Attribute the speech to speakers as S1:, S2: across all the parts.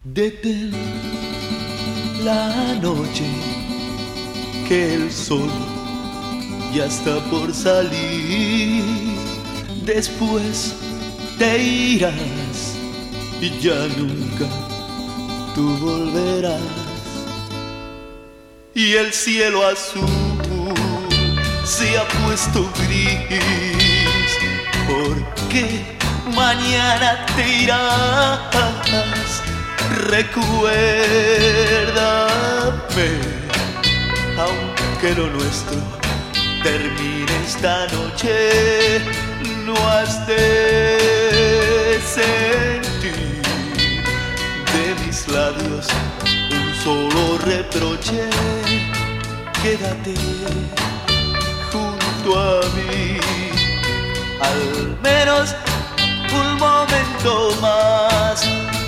S1: Detén la noche, que el sol ya está por salir. Después te irás y ya nunca tú volverás. Y el cielo azul se ha puesto gris, porque mañana te irás. Recuérdame, aunque lo nuestro termine esta noche, no has de sentir de mis labios un solo reproche. Quédate junto a mí, al menos un momento más.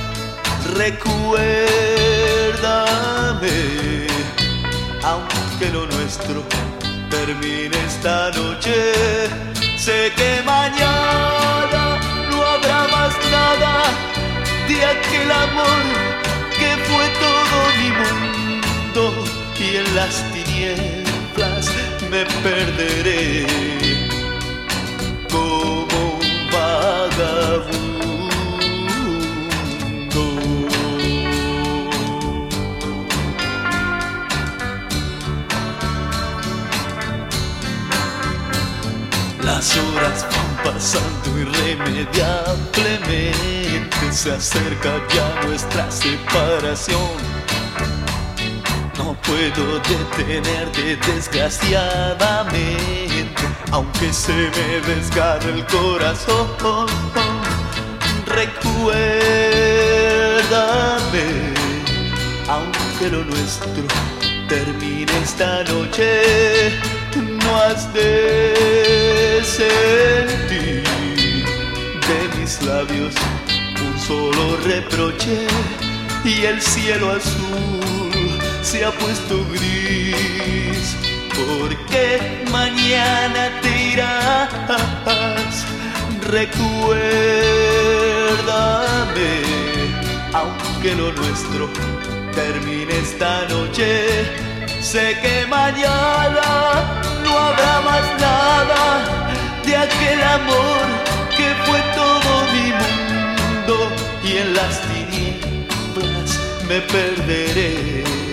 S1: Recuérdame, aunque lo nuestro termine esta noche. Sé que mañana no habrá más nada de aquel amor que fue todo mi mundo, y en las tinieblas me perderé como un vagabundo. Las horas van pasando irremediablemente, se acerca ya nuestra separación. No puedo detenerte desgraciadamente, aunque se me desgarre el corazón. Recuérdame, aunque lo nuestro termine esta noche, no has de sentir de mis labios un solo reproche. Y el cielo azul se ha puesto gris, porque mañana te irás. Recuérdame, aunque lo nuestro termine esta noche. Sé que mañana no habrá más nada de aquel amor que fue todo mi mundo, y en las tinieblas me perderé